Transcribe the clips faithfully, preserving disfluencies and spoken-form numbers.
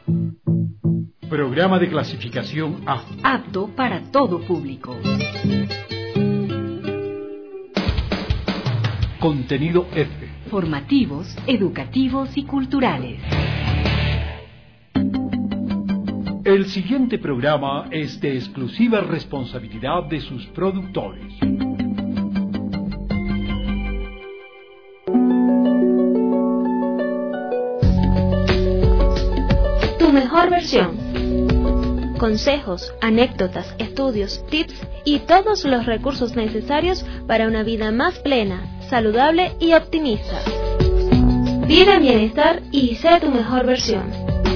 Programa de clasificación A. Apto para todo público. Contenido F. Formativos, educativos y culturales. El siguiente programa es de exclusiva responsabilidad de sus productores. Tu mejor versión. Consejos, anécdotas, estudios, tips y todos los recursos necesarios para una vida más plena, saludable y optimista. Vive en bienestar y sé tu mejor versión.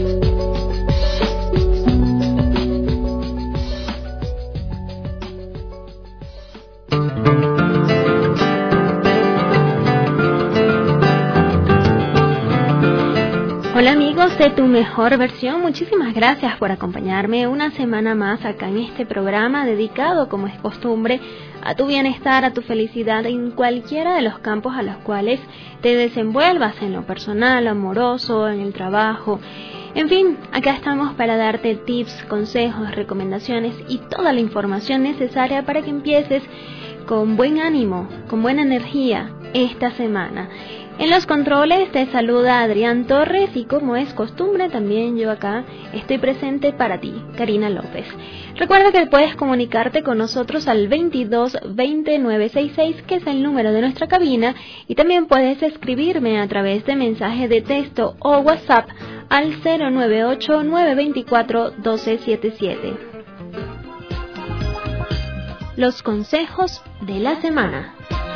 Hola amigos de Tu Mejor Versión, muchísimas gracias por acompañarme una semana más acá en este programa dedicado, como es costumbre, a tu bienestar, a tu felicidad en cualquiera de los campos a los cuales te desenvuelvas, en lo personal, amoroso, en el trabajo. En fin, acá estamos para darte tips, consejos, recomendaciones y toda la información necesaria para que empieces con buen ánimo, con buena energía esta semana. En los controles te saluda Adrián Torres y como es costumbre también yo acá estoy presente para ti, Karina López. Recuerda que puedes comunicarte con nosotros al veintidós veinte nueve sesenta y seis, que es el número de nuestra cabina, y también puedes escribirme a través de mensaje de texto o WhatsApp al cero nueve ocho nueve veinticuatro doce setenta y siete. Los consejos de la semana.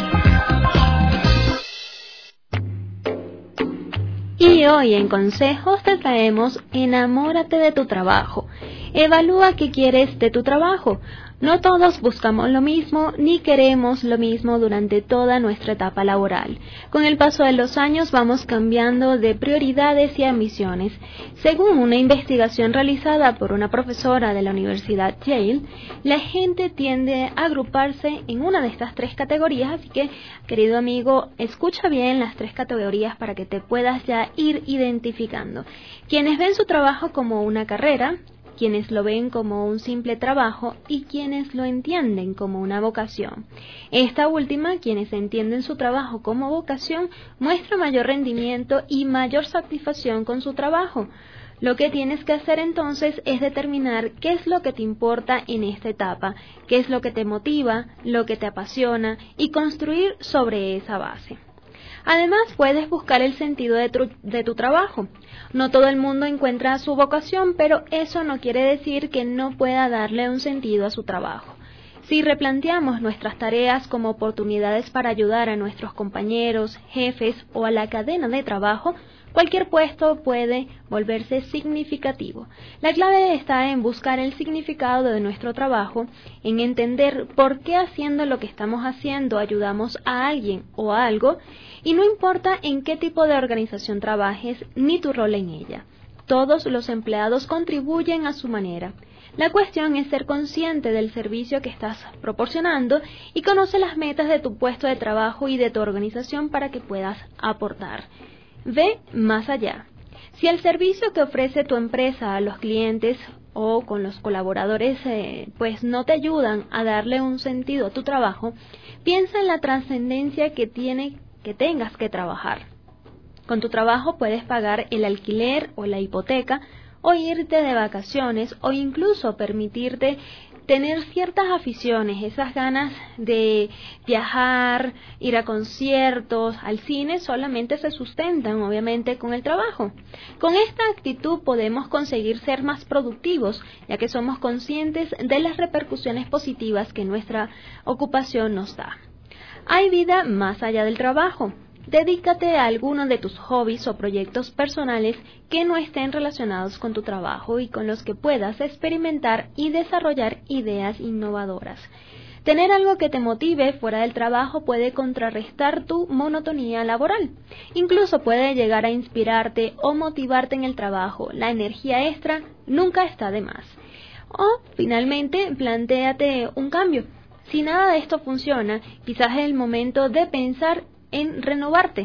Y hoy en Consejos te traemos Enamórate de tu trabajo. Evalúa qué quieres de tu trabajo. No todos buscamos lo mismo ni queremos lo mismo durante toda nuestra etapa laboral. Con el paso de los años vamos cambiando de prioridades y ambiciones. Según una investigación realizada por una profesora de la Universidad Yale, la gente tiende a agruparse en una de estas tres categorías, así que, querido amigo, escucha bien las tres categorías para que te puedas ya ir identificando. Quienes ven su trabajo como una carrera, quienes lo ven como un simple trabajo y quienes lo entienden como una vocación. Esta última, quienes entienden su trabajo como vocación, muestra mayor rendimiento y mayor satisfacción con su trabajo. Lo que tienes que hacer entonces es determinar qué es lo que te importa en esta etapa, qué es lo que te motiva, lo que te apasiona y construir sobre esa base. Además, puedes buscar el sentido de tu, de tu trabajo. No todo el mundo encuentra su vocación, pero eso no quiere decir que no pueda darle un sentido a su trabajo. Si replanteamos nuestras tareas como oportunidades para ayudar a nuestros compañeros, jefes o a la cadena de trabajo, cualquier puesto puede volverse significativo. La clave está en buscar el significado de nuestro trabajo, en entender por qué haciendo lo que estamos haciendo ayudamos a alguien o a algo, y no importa en qué tipo de organización trabajes ni tu rol en ella. Todos los empleados contribuyen a su manera. La cuestión es ser consciente del servicio que estás proporcionando y conoce las metas de tu puesto de trabajo y de tu organización para que puedas aportar. Ve más allá. Si el servicio que ofrece tu empresa a los clientes o con los colaboradores eh, pues no te ayudan a darle un sentido a tu trabajo, piensa en la trascendencia que tiene que tengas que trabajar. Con tu trabajo puedes pagar el alquiler o la hipoteca, o irte de vacaciones, o incluso permitirte tener ciertas aficiones, esas ganas de viajar, ir a conciertos, al cine, solamente se sustentan obviamente con el trabajo. Con esta actitud podemos conseguir ser más productivos, ya que somos conscientes de las repercusiones positivas que nuestra ocupación nos da. Hay vida más allá del trabajo. Dedícate a alguno de tus hobbies o proyectos personales que no estén relacionados con tu trabajo y con los que puedas experimentar y desarrollar ideas innovadoras. Tener algo que te motive fuera del trabajo puede contrarrestar tu monotonía laboral. Incluso puede llegar a inspirarte o motivarte en el trabajo. La energía extra nunca está de más. O, finalmente, plantéate un cambio. Si nada de esto funciona, quizás es el momento de pensar en renovarte.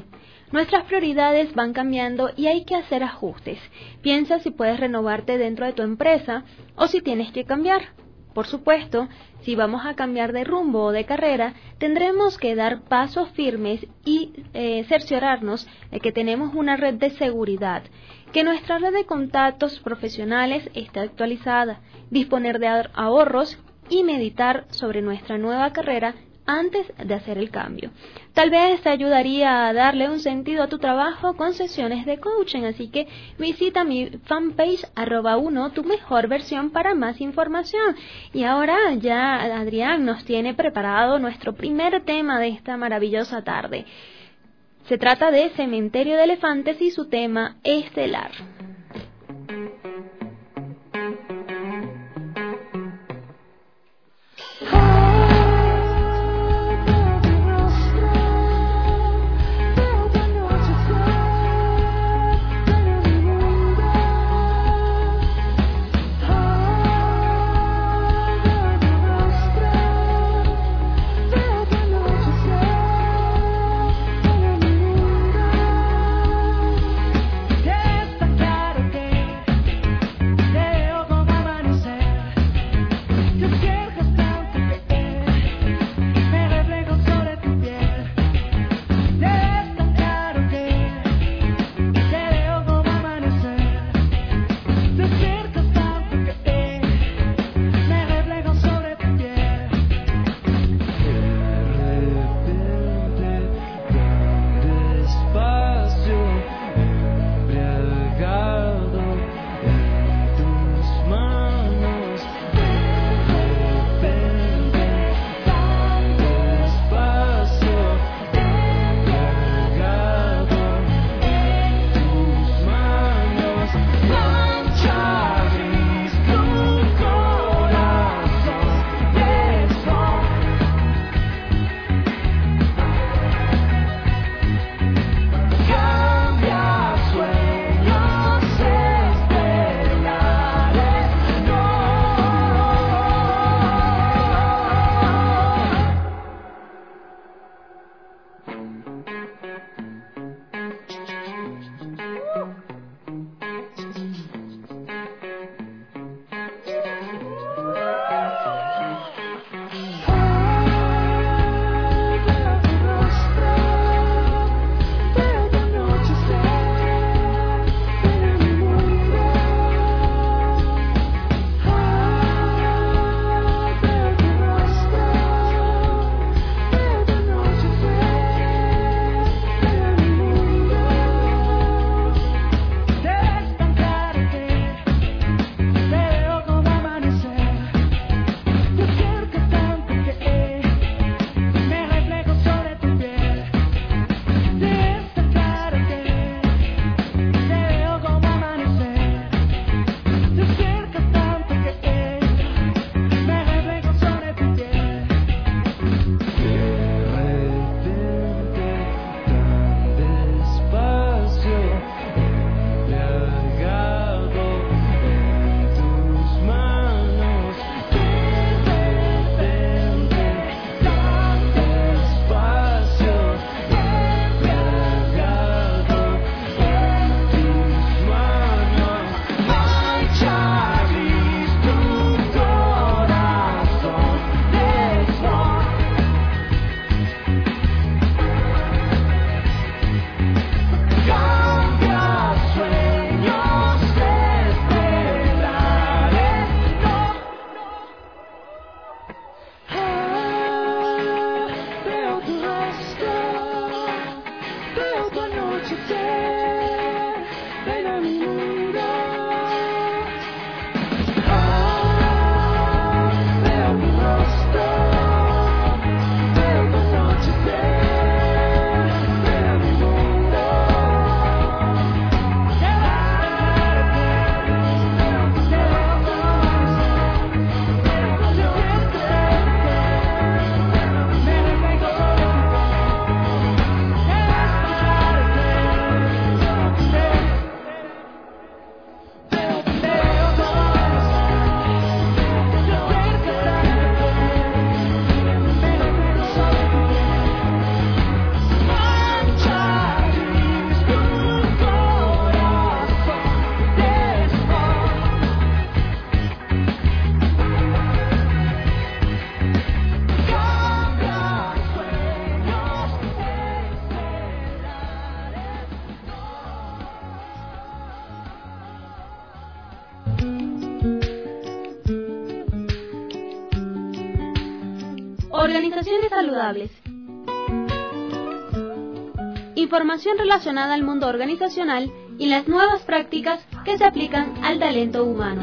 Nuestras prioridades van cambiando y hay que hacer ajustes. Piensa si puedes renovarte dentro de tu empresa o si tienes que cambiar. Por supuesto, si vamos a cambiar de rumbo o de carrera, tendremos que dar pasos firmes y eh, cerciorarnos de que tenemos una red de seguridad, que nuestra red de contactos profesionales esté actualizada, disponer de ahorros y meditar sobre nuestra nueva carrera antes de hacer el cambio. Tal vez te ayudaría a darle un sentido a tu trabajo con sesiones de coaching, así que visita mi fanpage arroba uno tu mejor versión para más información. Y ahora ya Adrián nos tiene preparado nuestro primer tema de esta maravillosa tarde. Se trata de Cementerio de Elefantes y su tema estelar. Destacar Organizaciones saludables. Información relacionada al mundo organizacional y las nuevas prácticas que se aplican al talento humano.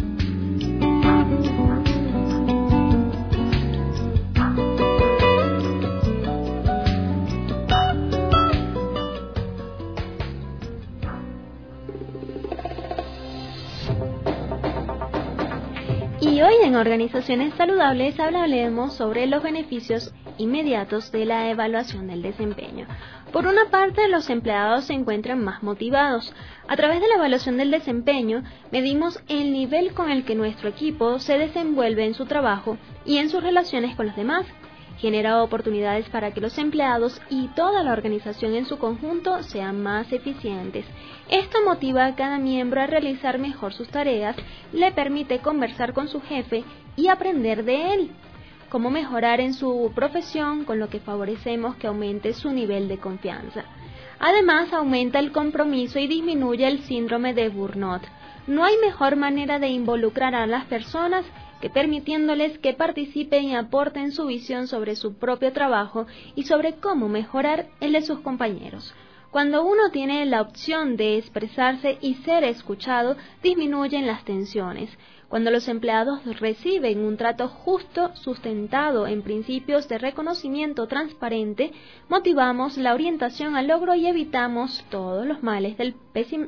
Y hoy en Organizaciones Saludables hablaremos sobre los beneficios inmediatos de la evaluación del desempeño. Por una parte, los empleados se encuentran más motivados. A través de la evaluación del desempeño, medimos el nivel con el que nuestro equipo se desenvuelve en su trabajo y en sus relaciones con los demás. Genera oportunidades para que los empleados y toda la organización en su conjunto sean más eficientes. Esto motiva a cada miembro a realizar mejor sus tareas, le permite conversar con su jefe y aprender de él. Cómo mejorar en su profesión, con lo que favorecemos que aumente su nivel de confianza. Además, aumenta el compromiso y disminuye el síndrome de burnout. No hay mejor manera de involucrar a las personas que permitiéndoles que participen y aporten su visión sobre su propio trabajo y sobre cómo mejorar el de sus compañeros. Cuando uno tiene la opción de expresarse y ser escuchado, disminuyen las tensiones. Cuando los empleados reciben un trato justo, sustentado en principios de reconocimiento transparente, motivamos la orientación al logro y evitamos todos los males del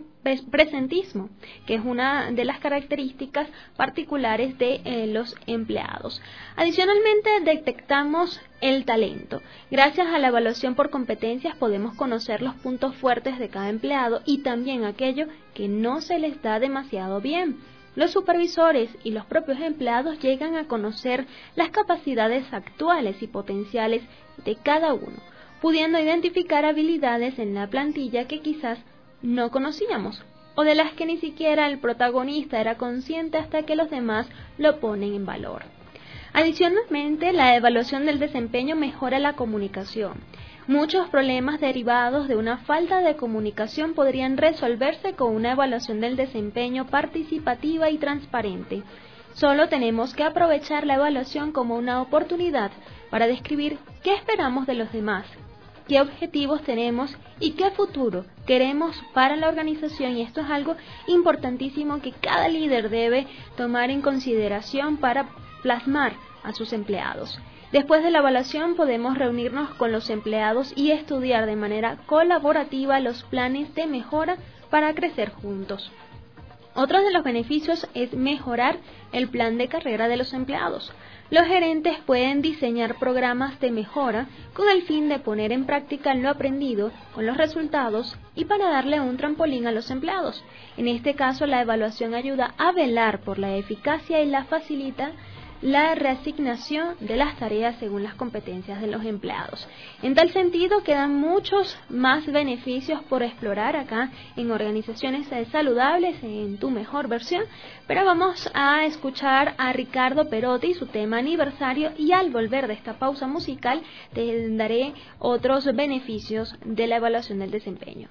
presentismo, que es una de las características particulares de eh, los empleados. Adicionalmente, detectamos el talento. Gracias a la evaluación por competencias podemos conocer los puntos fuertes de cada empleado y también aquello que no se les da demasiado bien. Los supervisores y los propios empleados llegan a conocer las capacidades actuales y potenciales de cada uno, pudiendo identificar habilidades en la plantilla que quizás no conocíamos, o de las que ni siquiera el protagonista era consciente hasta que los demás lo ponen en valor. Adicionalmente, la evaluación del desempeño mejora la comunicación. Muchos problemas derivados de una falta de comunicación podrían resolverse con una evaluación del desempeño participativa y transparente. Solo tenemos que aprovechar la evaluación como una oportunidad para describir qué esperamos de los demás, qué objetivos tenemos y qué futuro queremos para la organización, y esto es algo importantísimo que cada líder debe tomar en consideración para plasmar a sus empleados. Después de la evaluación podemos reunirnos con los empleados y estudiar de manera colaborativa los planes de mejora para crecer juntos. Otro de los beneficios es mejorar el plan de carrera de los empleados. Los gerentes pueden diseñar programas de mejora con el fin de poner en práctica lo aprendido con los resultados y para darle un trampolín a los empleados. En este caso, la evaluación ayuda a velar por la eficacia y la facilita la reasignación de las tareas según las competencias de los empleados. En tal sentido, quedan muchos más beneficios por explorar acá en Organizaciones Saludables en tu mejor versión, pero vamos a escuchar a Ricardo Perotti, su tema aniversario, y al volver de esta pausa musical te daré otros beneficios de la evaluación del desempeño.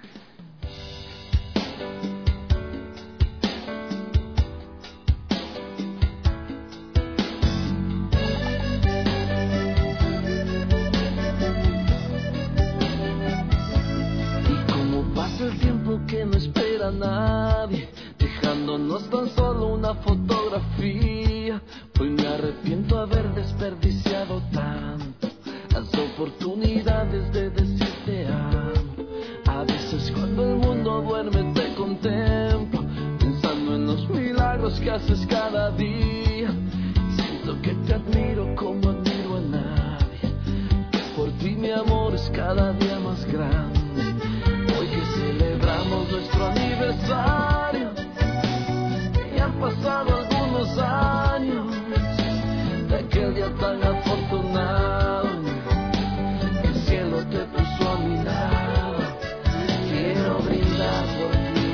El tiempo que no espera a nadie, dejándonos tan solo una fotografía. Hoy me arrepiento haber desperdiciado tanto las oportunidades de decirte amo. A veces cuando el mundo duerme te contemplo, pensando en los milagros que haces cada día. Siento que te admiro como admiro a nadie, que por ti mi amor es cada día más grande. Hoy que celebramos nuestro aniversario, y han pasado algunos años de aquel día tan afortunado, que el cielo te puso a mi lado. Quiero brindar por ti.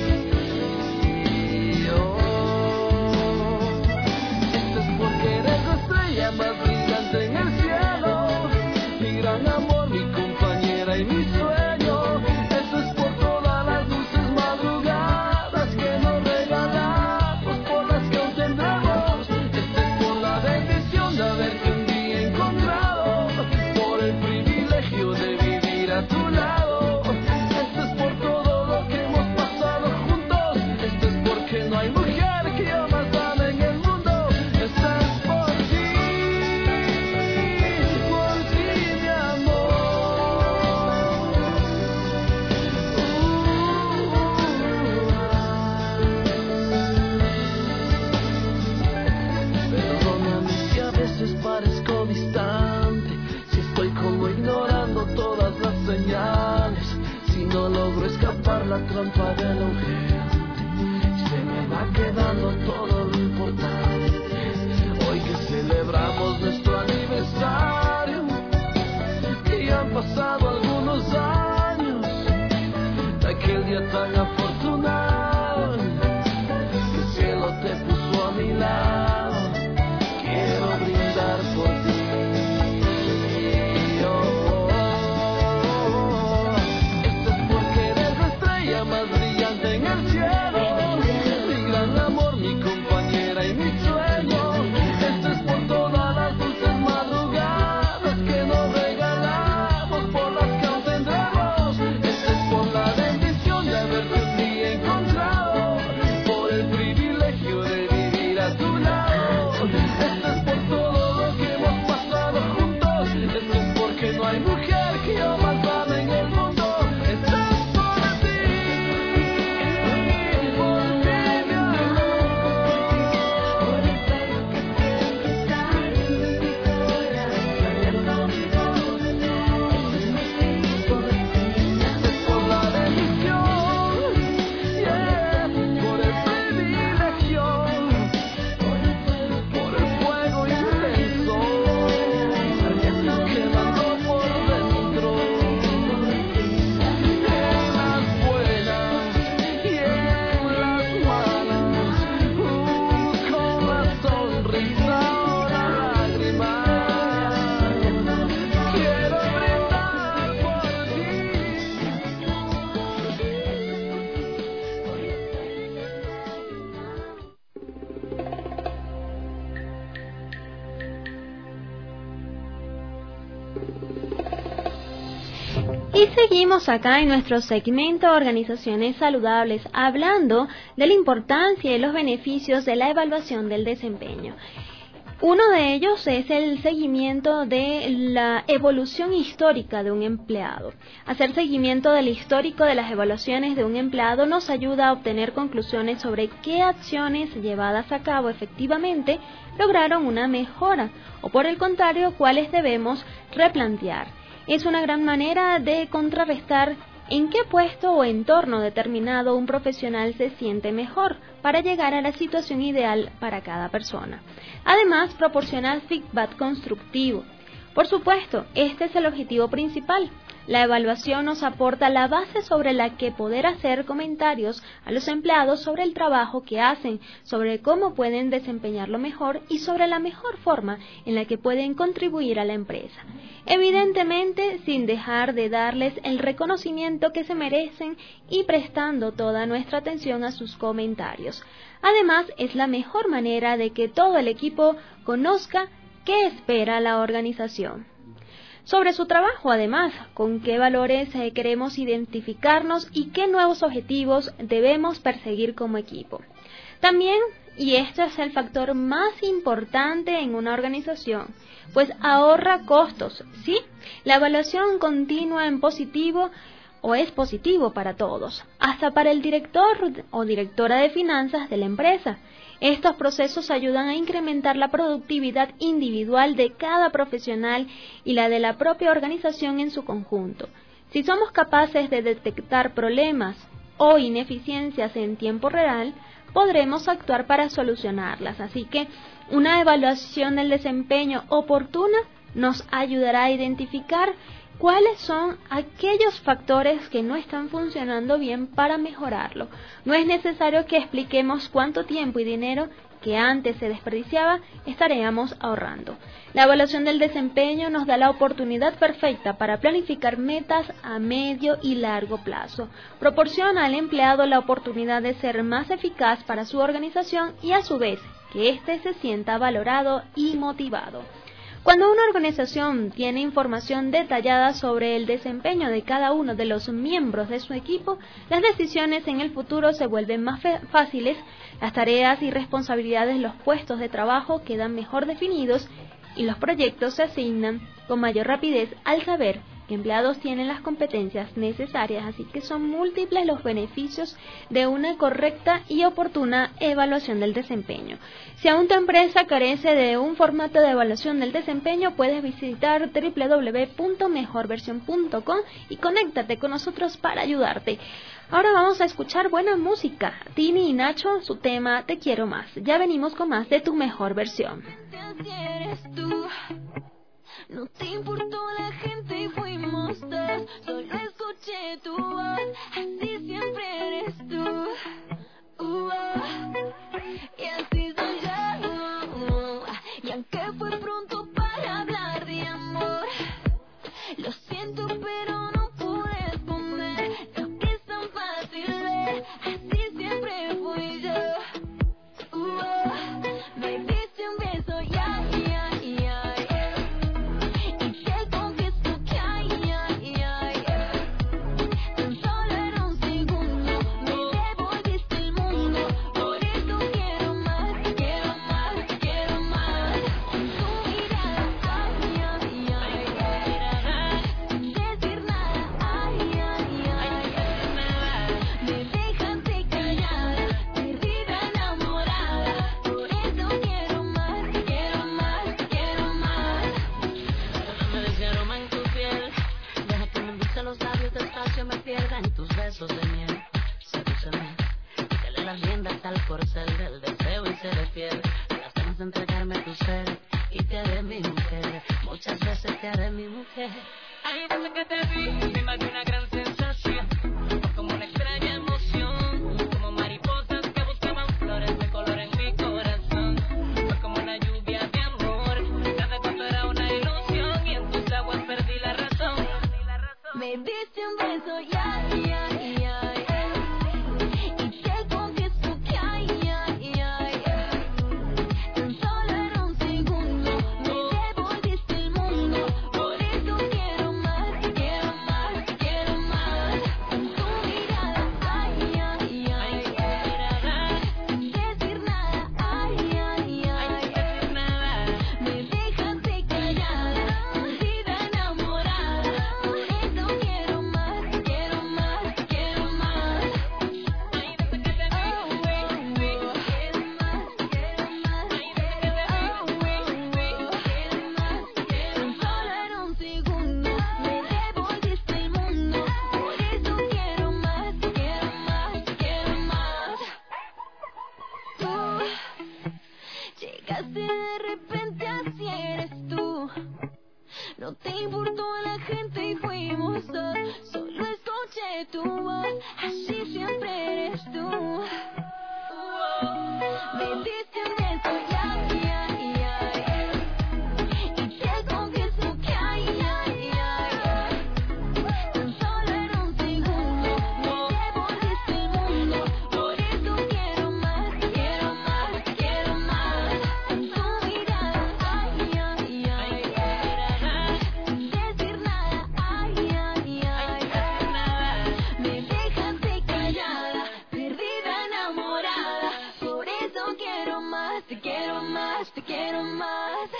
Oh, esto es porque eres la estrella más brillante en el cielo, mi gran amor, mi compañera y mi sueño. Esto es por todas las dulces madrugadas guardando todo lo importante. Hoy que celebramos nuestro aniversario, y han pasado algunos años de aquel día tan afortunado que el cielo te puso a mi lado. Quiero brindar por ti. Oh, oh, oh. Esto es porque eres la estrella más brillante en el cielo, mi gran amor, mi compañera y mi sueño. Esto es por todas las dulces madrugadas que nos regalamos, por las que aún tendremos. Esto es por la bendición de haberte un día encontrado, por el privilegio de vivir a tu lado. Esto es por todo lo que hemos pasado juntos. Esto es porque no hay mujer que yo más ame en el mundo. Esto es por ti, por ti, mi amor. Por el pelo que siempre está en mi corazón. Esto es por la bendición, yeah, por el privilegio, por el fuego intenso que mandó por dentro. En las buenas y en las malas, uh, con la sonrisa o la lágrima, quiero brindar por ti. Y seguimos acá en nuestro segmento Organizaciones Saludables, hablando de la importancia y los beneficios de la evaluación del desempeño. Uno de ellos es el seguimiento de la evolución histórica de un empleado. Hacer seguimiento del histórico de las evaluaciones de un empleado nos ayuda a obtener conclusiones sobre qué acciones llevadas a cabo efectivamente lograron una mejora, o por el contrario, cuáles debemos replantear. Es una gran manera de contrarrestar en qué puesto o entorno determinado un profesional se siente mejor para llegar a la situación ideal para cada persona. Además, proporciona feedback constructivo. Por supuesto, este es el objetivo principal. La evaluación nos aporta la base sobre la que poder hacer comentarios a los empleados sobre el trabajo que hacen, sobre cómo pueden desempeñarlo mejor y sobre la mejor forma en la que pueden contribuir a la empresa. Evidentemente, sin dejar de darles el reconocimiento que se merecen y prestando toda nuestra atención a sus comentarios. Además, es la mejor manera de que todo el equipo conozca qué espera la organización sobre su trabajo, además, con qué valores eh, queremos identificarnos y qué nuevos objetivos debemos perseguir como equipo. También, y este es el factor más importante en una organización, pues ahorra costos, ¿sí? La evaluación continua en positivo o es positivo para todos, hasta para el director o directora de finanzas de la empresa. Estos procesos ayudan a incrementar la productividad individual de cada profesional y la de la propia organización en su conjunto. Si somos capaces de detectar problemas o ineficiencias en tiempo real, podremos actuar para solucionarlas. Así que una evaluación del desempeño oportuna nos ayudará a identificar cuáles son aquellos factores que no están funcionando bien para mejorarlo. No es necesario que expliquemos cuánto tiempo y dinero que antes se desperdiciaba estaríamos ahorrando. La evaluación del desempeño nos da la oportunidad perfecta para planificar metas a medio y largo plazo. Proporciona al empleado la oportunidad de ser más eficaz para su organización y a su vez que éste se sienta valorado y motivado. Cuando una organización tiene información detallada sobre el desempeño de cada uno de los miembros de su equipo, las decisiones en el futuro se vuelven más fáciles, las tareas y responsabilidades de los puestos de trabajo quedan mejor definidos y los proyectos se asignan con mayor rapidez al saber que empleados tienen las competencias necesarias, así que son múltiples los beneficios de una correcta y oportuna evaluación del desempeño. Si aún tu empresa carece de un formato de evaluación del desempeño, puedes visitar doble u doble u doble u punto mejor versión punto com y conéctate con nosotros para ayudarte. Ahora vamos a escuchar buena música. Tini y Nacho, su tema Te quiero más. Ya venimos con más de Tu Mejor Versión. No te importó la gente y fuimos dos, solo escuché tu voz, así siempre eres tú, uh, uh, y así soy yo, uh, uh, y aunque fue pronto para hablar de amor, lo siento pero no pude esconder lo que es tan fácil ver, así siempre fui yo, uh, uh, me diste un beso, ya, ya, ya. Tus besos de miel, sedúceme, dale las riendas al corcel del deseo y seré fiel. Las ganas de entregarme tu ser y te haré mi mujer. Muchas veces te haré mi mujer. Ay, desde que te vi, me invadió una gran sensación, como una extraña emoción, como mariposas que buscaban flores de color en mi corazón. Fue como una lluvia de amor, desde cuando era una ilusión y en tus aguas perdí la razón. Me diste un beso, ya, ya, ya, ya, y te confieso que ay, ya, ya, ya, tan solo era un segundo, me devolviste el mundo, por eso quiero más, quiero más, quiero más, con tu mirada, ay, ya, ya, ya, sin decir nada, ay, ya, ya, ya, me dejaste callada, perdida, enamorada, por eso quiero más, quiero más, quiero más. Ay, desde que te vi, oh, oh, quiero más, quiero más. Ay, desde que te vi, oh, oh, quiero más, quiero más. Tan solo era un segundo, me devolviste el mundo, por eso quiero más, quiero más, quiero más. Tú llegaste de repente, así eres tú. No te importó la gente y fuimos dos, solo escuché tu voz, así siempre eres tú. Me diste un beso, ya, ya, ya, ya, y te confieso que ay, ya, ya, ya, tan solo era un segundo, me devolviste el mundo, por eso quiero más, quiero más, quiero más, con tu mirada, ay, ya, ya, ya, sin decir nada, ay, ya, ya, ya, me dejaste callada, perdida, enamorada, por eso quiero más, te quiero más, te quiero más.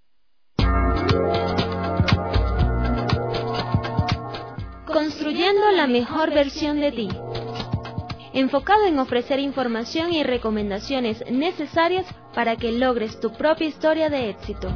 Construyendo la mejor versión de ti. Enfocado en ofrecer información y recomendaciones necesarias para que logres tu propia historia de éxito.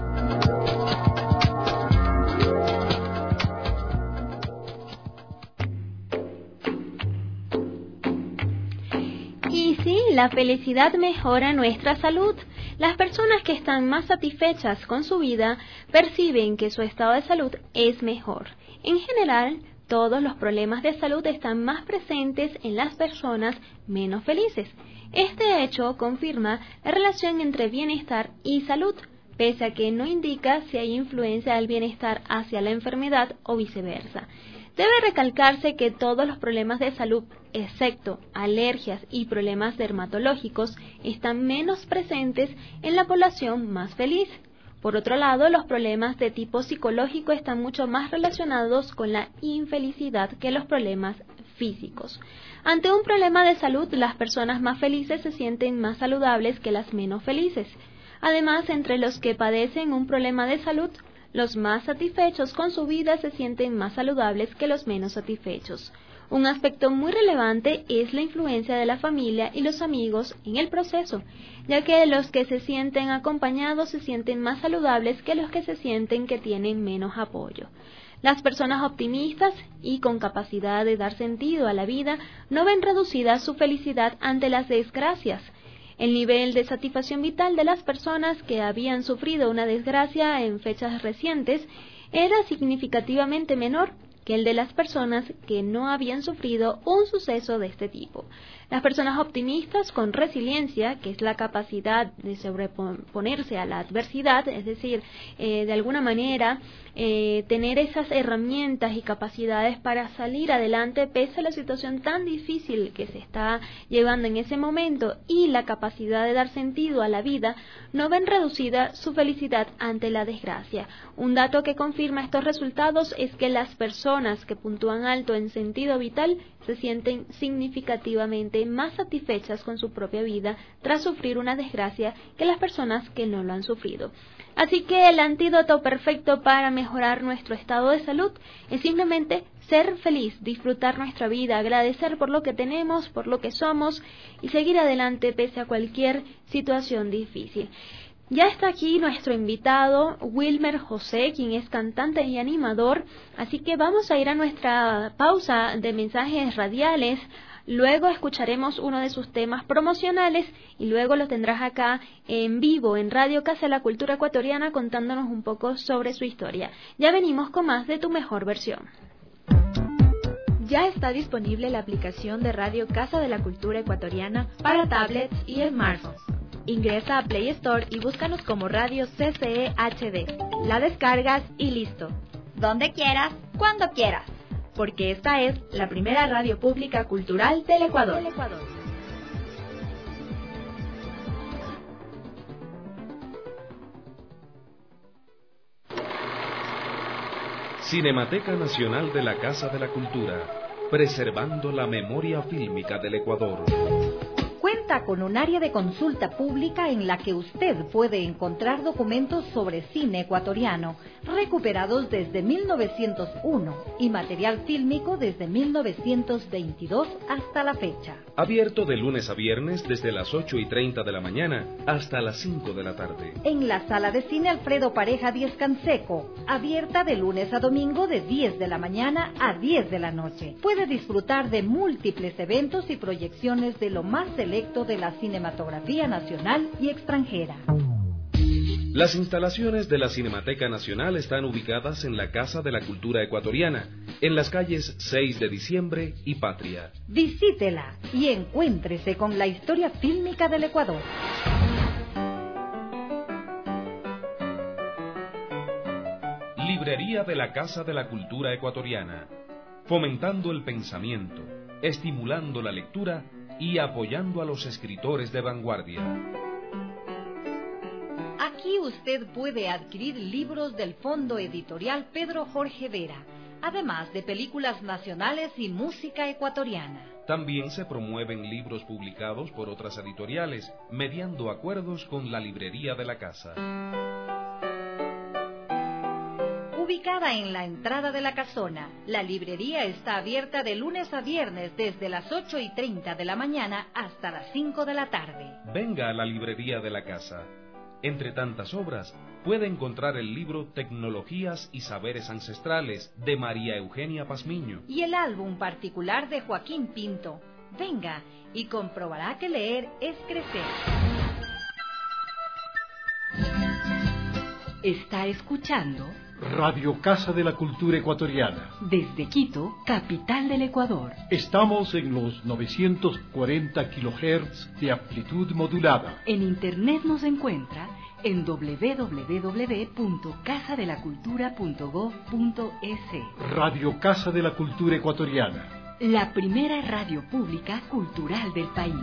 Y sí, la felicidad mejora nuestra salud. Las personas que están más satisfechas con su vida perciben que su estado de salud es mejor. En general, todos los problemas de salud están más presentes en las personas menos felices. Este hecho confirma la relación entre bienestar y salud, pese a que no indica si hay influencia del bienestar hacia la enfermedad o viceversa. Debe recalcarse que todos los problemas de salud, excepto alergias y problemas dermatológicos, están menos presentes en la población más feliz. Por otro lado, los problemas de tipo psicológico están mucho más relacionados con la infelicidad que los problemas físicos. Ante un problema de salud, las personas más felices se sienten más saludables que las menos felices. Además, entre los que padecen un problema de salud, Los más satisfechos con su vida se sienten más saludables que los menos satisfechos. Un aspecto muy relevante es la influencia de la familia y los amigos en el proceso, ya que los que se sienten acompañados se sienten más saludables que los que se sienten que tienen menos apoyo. Las personas optimistas y con capacidad de dar sentido a la vida no ven reducida su felicidad ante las desgracias. El nivel de satisfacción vital de las personas que habían sufrido una desgracia en fechas recientes era significativamente menor que el de las personas que no habían sufrido un suceso de este tipo. Las personas optimistas con resiliencia, que es la capacidad de sobreponerse a la adversidad, es decir, eh, de alguna manera eh, tener esas herramientas y capacidades para salir adelante pese a la situación tan difícil que se está llevando en ese momento y la capacidad de dar sentido a la vida, no ven reducida su felicidad ante la desgracia. Un dato que confirma estos resultados es que las personas que puntúan alto en sentido vital se sienten significativamente más satisfechas con su propia vida tras sufrir una desgracia que las personas que no lo han sufrido. Así que el antídoto perfecto para mejorar nuestro estado de salud es simplemente ser feliz, disfrutar nuestra vida, agradecer por lo que tenemos, por lo que somos y seguir adelante pese a cualquier situación difícil. Ya está aquí nuestro invitado, Wilmer José, quien es cantante y animador, así que vamos a ir a nuestra pausa de mensajes radiales, luego escucharemos uno de sus temas promocionales y luego lo tendrás acá en vivo en Radio Casa de la Cultura Ecuatoriana contándonos un poco sobre su historia. Ya venimos con más de Tu Mejor Versión. Ya está disponible la aplicación de Radio Casa de la Cultura Ecuatoriana para tablets y smartphones. Ingresa a Play Store y búscanos como Radio C C E H D. La descargas y listo. Donde quieras, cuando quieras. Porque esta es la primera radio pública cultural del Ecuador. Del Ecuador. Cinemateca Nacional de la Casa de la Cultura, preservando la memoria fílmica del Ecuador. Cuenta con un área de consulta pública en la que usted puede encontrar documentos sobre cine ecuatoriano recuperados desde mil novecientos uno y material fílmico desde mil novecientos veintidós hasta la fecha. Abierto de lunes a viernes desde las ocho y treinta de la mañana hasta las cinco de la tarde. En la sala de cine Alfredo Pareja Díez Canseco, abierta de lunes a domingo de diez de la mañana a diez de la noche. Puede disfrutar de múltiples eventos y proyecciones de lo más selecto de la cinematografía nacional y extranjera. Las instalaciones de la Cinemateca Nacional están ubicadas en la Casa de la Cultura Ecuatoriana, en las calles seis de diciembre y Patria. Visítela y encuéntrese con la historia fílmica del Ecuador. Librería de la Casa de la Cultura Ecuatoriana, fomentando el pensamiento, estimulando la lectura y apoyando a los escritores de vanguardia. Aquí usted puede adquirir libros del Fondo Editorial Pedro Jorge Vera, además de películas nacionales y música ecuatoriana. También se promueven libros publicados por otras editoriales, mediando acuerdos con la librería de la casa. Ubicada en la entrada de la casona, la librería está abierta de lunes a viernes desde las ocho y treinta de la mañana hasta las cinco de la tarde. Venga a la librería de la casa. Entre tantas obras, puede encontrar el libro Tecnologías y Saberes Ancestrales de María Eugenia Pazmiño y el álbum particular de Joaquín Pinto. Venga y comprobará que leer es crecer. Está escuchando Radio Casa de la Cultura Ecuatoriana. Desde Quito, capital del Ecuador. Estamos en los novecientos cuarenta kilohertz de amplitud modulada. En internet nos encuentra en doble u doble u doble u punto casa de la cultura punto gob punto es. Radio Casa de la Cultura Ecuatoriana. La primera radio pública cultural del país.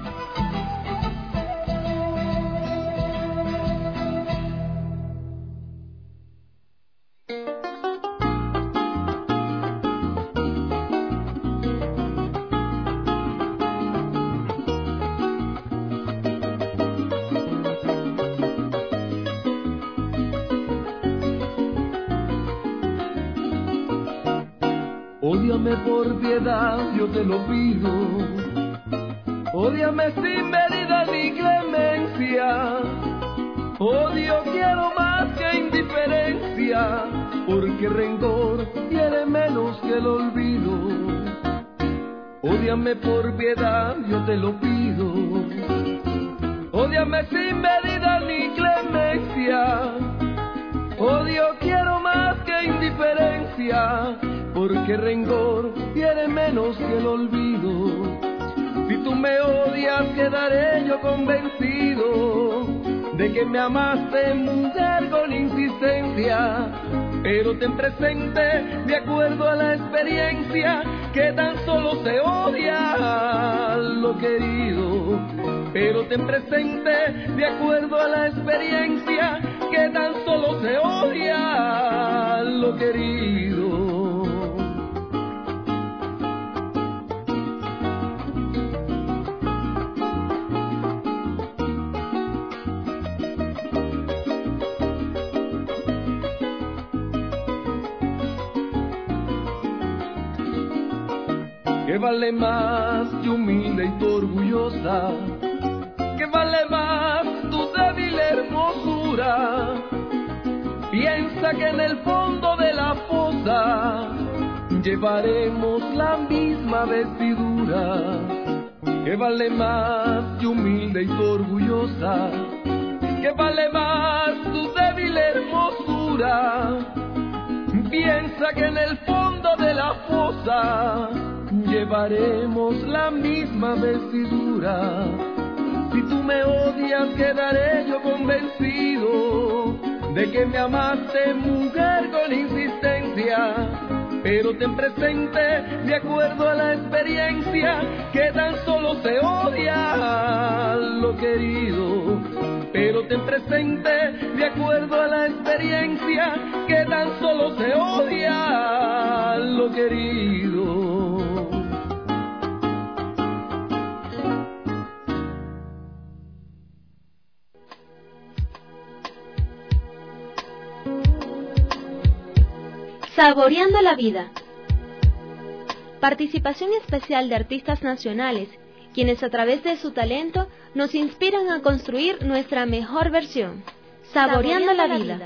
Ódiame por piedad, yo te lo pido. Ódiame sin medida ni clemencia. Odio quiero más que indiferencia, porque rencor tiene menos que el olvido. Ódiame por piedad, yo te lo pido. Ódiame sin medida ni clemencia. Odio quiero más que indiferencia, porque rencor tiene menos que el olvido. Si tú me odias, quedaré yo convencido de que me amaste, mujer, con insistencia. Pero ten presente, de acuerdo a la experiencia, que tan solo se odia lo querido. Pero ten presente, de acuerdo a la experiencia, que tan solo se odia lo querido. ¿Qué vale más tu humilde y tu orgullosa? ¿Qué vale más tu débil hermosura? Piensa que en el fondo de la fosa llevaremos la misma vestidura. ¿Qué vale más tu humilde y tu orgullosa? ¿Qué vale más tu débil hermosura? Piensa que en el fondo de la fosa llevaremos la misma vestidura. Si tú me odias, quedaré yo convencido de que me amaste, mujer, con insistencia. Pero ten presente, de acuerdo a la experiencia, que tan solo se odia lo querido. Pero ten presente, de acuerdo a la experiencia, que tan solo se odia lo querido. Saboreando la vida. Participación especial de artistas nacionales, quienes a través de su talento nos inspiran a construir nuestra mejor versión. Saboreando, Saboreando la, la vida. vida.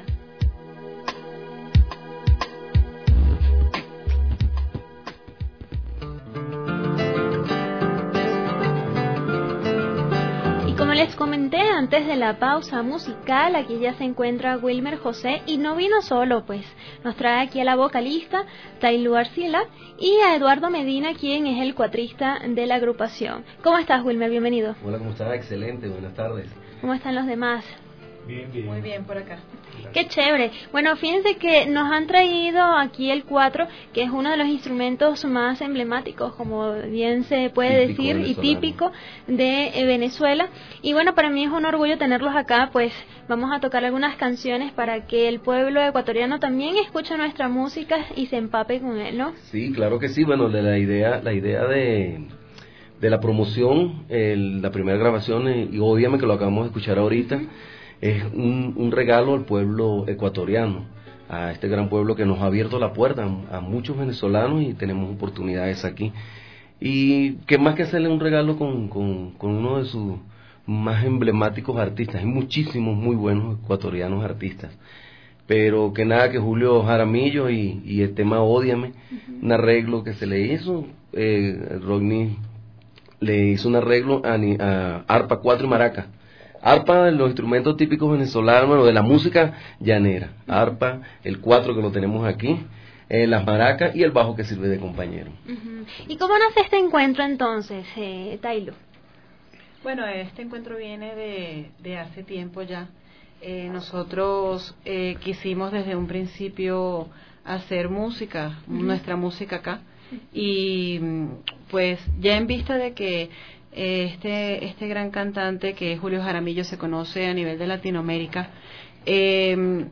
Les comenté antes de la pausa musical, aquí ya se encuentra Wilmer José y no vino solo, pues nos trae aquí a la vocalista Tailu Arcila y a Eduardo Medina, quien es el cuatrista de la agrupación. ¿Cómo estás, Wilmer? Bienvenido. Hola, ¿cómo estás? Excelente, buenas tardes. ¿Cómo están los demás? Bien, bien. Muy bien, por acá. Qué chévere. Bueno, fíjense que nos han traído aquí el cuatro, que es uno de los instrumentos más emblemáticos, como bien se puede típico decir, y típico de Venezuela. Y bueno, para mí es un orgullo tenerlos acá, pues vamos a tocar algunas canciones para que el pueblo ecuatoriano también escuche nuestra música y se empape con él, ¿no? Sí, claro que sí. Bueno, la idea, la idea de, de la promoción, el, la primera grabación, y obviamente que lo acabamos de escuchar ahorita, uh-huh. es un, un regalo al pueblo ecuatoriano, a este gran pueblo que nos ha abierto la puerta a, a muchos venezolanos y tenemos oportunidades aquí. Y qué más que hacerle un regalo con, con, con uno de sus más emblemáticos artistas. Hay muchísimos muy buenos ecuatorianos artistas, pero que nada, que Julio Jaramillo y, y el tema Ódiame, uh-huh. un arreglo que se le hizo, eh, Rodney le hizo un arreglo a, a arpa, cuatro y maraca. Arpa, los instrumentos típicos venezolanos, bueno, de la música llanera. Arpa, el cuatro que lo tenemos aquí, eh, las maracas y el bajo que sirve de compañero. Uh-huh. ¿Y cómo nace este encuentro entonces, eh, Tailu? Bueno, este encuentro viene de, de hace tiempo ya. Eh, nosotros eh, quisimos desde un principio hacer música, uh-huh. nuestra música acá. Y pues ya en vista de que Este, este gran cantante que es Julio Jaramillo se conoce a nivel de Latinoamérica, eh,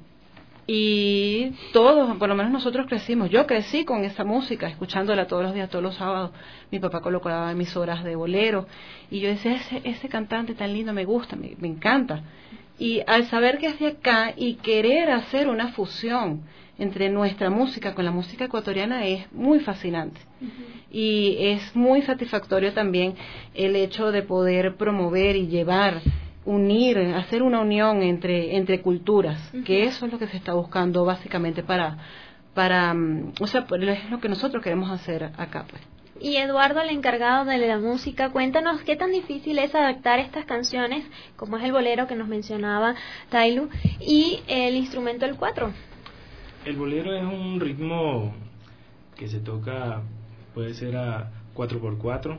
y todos, por lo menos nosotros crecimos, yo crecí con esa música, escuchándola todos los días, todos los sábados. Mi papá colocaba emisoras de bolero y yo decía, ese, ese cantante tan lindo me gusta, me, me encanta. Y al saber que es de acá y querer hacer una fusión entre nuestra música con la música ecuatoriana es muy fascinante. Uh-huh. Y es muy satisfactorio también el hecho de poder promover y llevar, unir, hacer una unión entre entre culturas, uh-huh. que eso es lo que se está buscando básicamente para, para o sea, es lo que nosotros queremos hacer acá, pues. Y Eduardo, el encargado de la música, cuéntanos qué tan difícil es adaptar estas canciones, como es el bolero que nos mencionaba Tailu, y el instrumento del cuatro. El bolero es un ritmo que se toca, puede ser a cuatro por cuatro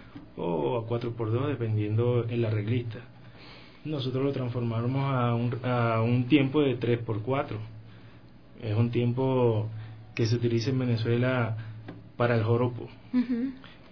o a cuatro por dos, dependiendo el arreglista. Nosotros lo transformamos a un, a un tiempo de tres por cuatro. Es un tiempo que se utiliza en Venezuela para el joropo. Uh-huh.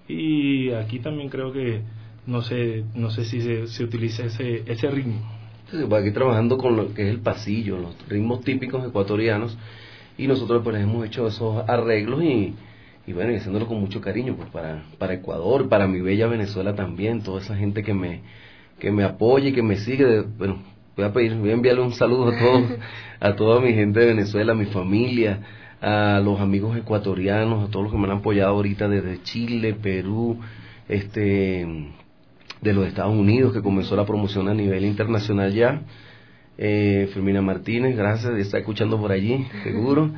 Y aquí también creo que no sé no sé si se, se utiliza ese ese ritmo. Entonces, pues aquí trabajando con lo que es el pasillo, los ritmos típicos ecuatorianos, y nosotros pues les hemos hecho esos arreglos y, y bueno, y haciéndolo con mucho cariño pues para para Ecuador, para mi bella Venezuela también, toda esa gente que me que me apoya y que me sigue. Bueno, voy a pedir, voy a enviarle un saludo a todos, a toda mi gente de Venezuela, a mi familia, a los amigos ecuatorianos, a todos los que me han apoyado ahorita desde Chile, Perú, este, de los Estados Unidos, que comenzó la promoción a nivel internacional ya. Eh, Fermina Martínez, gracias, está escuchando por allí, seguro.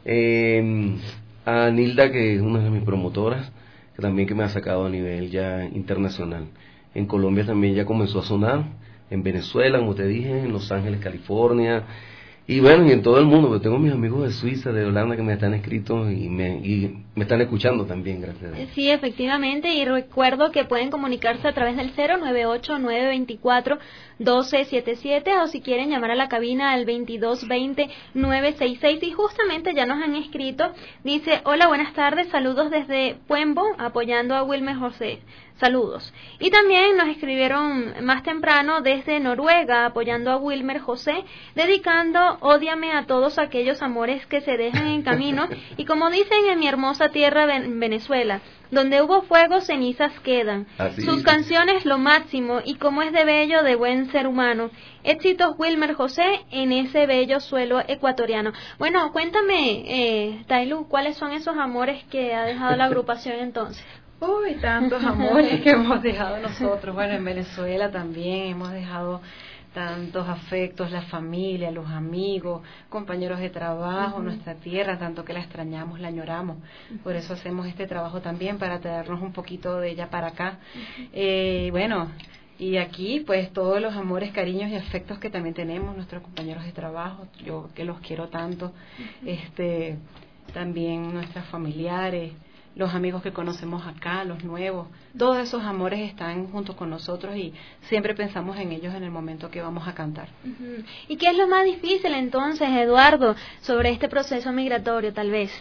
Eh, a Nilda, que es una de mis promotoras, que también que me ha sacado a nivel ya internacional. En Colombia también ya comenzó a sonar, en Venezuela, como te dije, en Los Ángeles, California. Y bueno, y en todo el mundo, porque tengo mis amigos de Suiza, de Holanda, que me están escritos y me, y me están escuchando también, gracias a Dios. Sí, efectivamente, y recuerdo que pueden comunicarse a través del cero nueve ocho nueve dos cuatro uno dos siete siete, o si quieren llamar a la cabina al veintidós veinte nueve sesenta y seis, y justamente ya nos han escrito. Dice: hola, buenas tardes, saludos desde Puembo, apoyando a Wilmer José. Saludos. Y también nos escribieron más temprano desde Noruega, apoyando a Wilmer José, dedicando Ódiame a todos aquellos amores que se dejan en camino, y como dicen en mi hermosa tierra Venezuela, donde hubo fuego, cenizas quedan. Así Sus es. Canciones lo máximo, y como es de bello, de buen ser humano. Éxitos Wilmer José en ese bello suelo ecuatoriano. Bueno, cuéntame, eh, Tailu, ¿cuáles son esos amores que ha dejado la agrupación entonces? Uy, tantos amores que hemos dejado nosotros. Bueno, en Venezuela también hemos dejado tantos afectos, la familia, los amigos, compañeros de trabajo, uh-huh. nuestra tierra, tanto que la extrañamos, la añoramos. Uh-huh. Por eso hacemos este trabajo también, para traernos un poquito de ella para acá. Uh-huh. Eh, bueno, y aquí pues todos los amores, cariños y afectos que también tenemos, nuestros compañeros de trabajo, yo que los quiero tanto, uh-huh. este también nuestros familiares, los amigos que conocemos acá, los nuevos, todos esos amores están junto con nosotros y siempre pensamos en ellos en el momento que vamos a cantar. Uh-huh. ¿Y qué es lo más difícil entonces, Eduardo, sobre este proceso migratorio tal vez?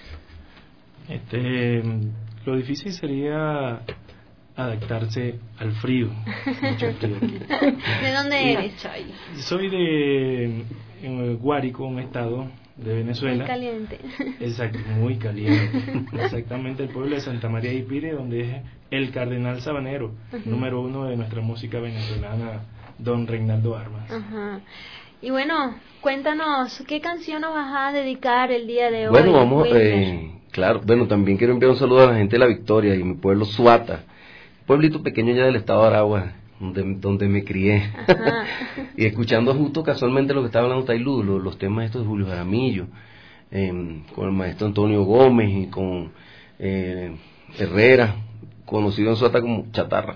Este, lo difícil sería adaptarse al frío. Mucho frío aquí. ¿De dónde eres? Soy de en Guárico, un estado de Venezuela. Muy caliente. Exacto, muy caliente. Exactamente, el pueblo de Santa María de Ipire, donde es el cardenal sabanero, uh-huh. número uno de nuestra música venezolana, don Reinaldo Armas. Uh-huh. Y bueno, cuéntanos, ¿qué canción nos vas a dedicar el día de hoy? Bueno, vamos, eh, claro, bueno, también quiero enviar un saludo a la gente de La Victoria y mi pueblo Suata, pueblito pequeño ya del estado de Aragua, donde, donde me crié. Y escuchando justo casualmente lo que estaba hablando Tailu, los, los temas estos de Julio Jaramillo, eh, con el maestro Antonio Gómez y con eh, Herrera, conocido en Suata como Chatarra.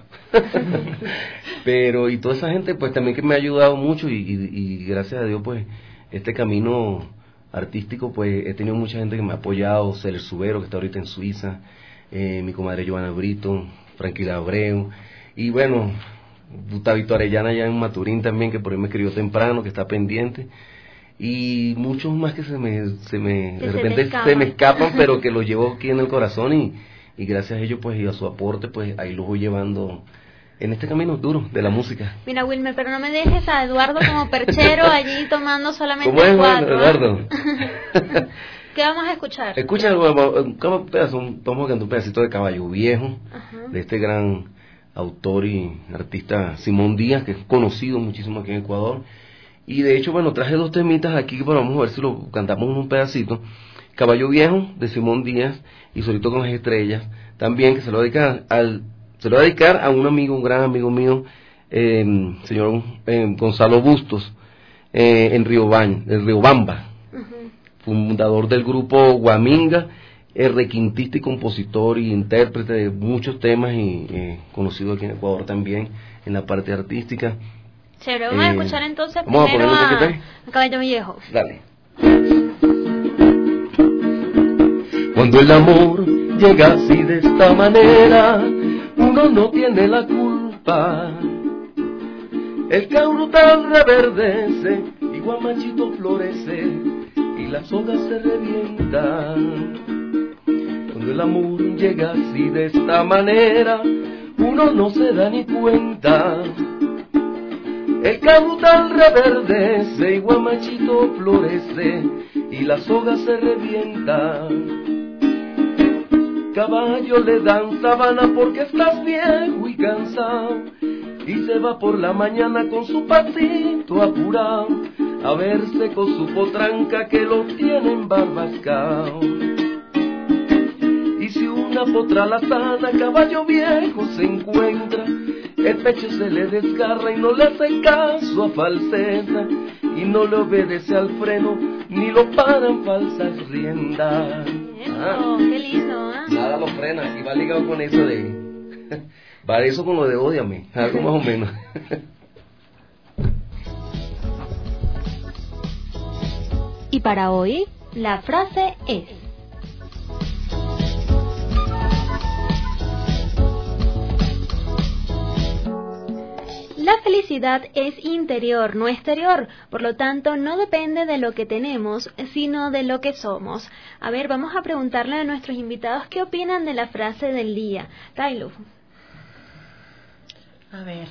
Pero y toda esa gente pues también que me ha ayudado mucho, y, y, y gracias a Dios pues este camino artístico pues he tenido mucha gente que me ha apoyado, Celer Subero, que está ahorita en Suiza, eh, mi comadre Joana Brito, Franquila Abreu, y bueno, Gustavito Arellana ya en Maturín también, que por ahí me escribió temprano, que está pendiente, y muchos más que se me, se me de repente se, se me escapan, pero que los llevo aquí en el corazón, y, y gracias a ellos pues y a su aporte pues ahí los voy llevando en este camino duro de la música. Mira, Wilmer, pero no me dejes a Eduardo como perchero allí tomando solamente ¿Cómo es, cuatro. Eduardo? ¿Qué vamos a escuchar? Escucha un pedazo, vamos a cantar un pedacito de Caballo Viejo, uh-huh. de este gran autor y artista Simón Díaz, que es conocido muchísimo aquí en Ecuador, Y de hecho, bueno, traje dos temitas aquí, pero vamos a ver si lo cantamos en un pedacito. Caballo Viejo, de Simón Díaz, y Solito con las Estrellas, también, que se lo dedica al, se lo voy a dedicar a un amigo, un gran amigo mío, eh, señor eh, Gonzalo Bustos, eh, en Riobamba, en Riobamba, uh-huh. fundador del grupo Guaminga, eh, requintista y compositor y intérprete de muchos temas, y eh, conocido aquí en Ecuador también, en la parte artística. Chévere, vamos eh, a escuchar entonces vamos primero a, a, a Caballo Viejo. Dale. Cuando el amor llega así de esta manera, uno no tiene la culpa. El caurutal reverdece y guamachito florece y las hojas se revientan. Cuando el amor llega así de esta manera, uno no se da ni cuenta. El caurutal reverdece y guamachito florece y las hojas se revientan. Caballo le dan sabana porque estás viejo y cansado, y se va por la mañana con su pasito apurado a verse con su potranca que lo tiene embarbascao. Y si una potra la sana, Caballo Viejo se encuentra, el pecho se le desgarra y no le hace caso a falseta, y no le obedece al freno ni lo paran falsas riendas. Ah, qué lindo, ¿eh? Nada lo frena, y va ligado con eso de va eso con lo de Ódiame, algo más o menos. Y para hoy la frase es: la felicidad es interior, no exterior, por lo tanto no depende de lo que tenemos, sino de lo que somos. A ver, vamos a preguntarle a nuestros invitados qué opinan de la frase del día. Tailu. A ver,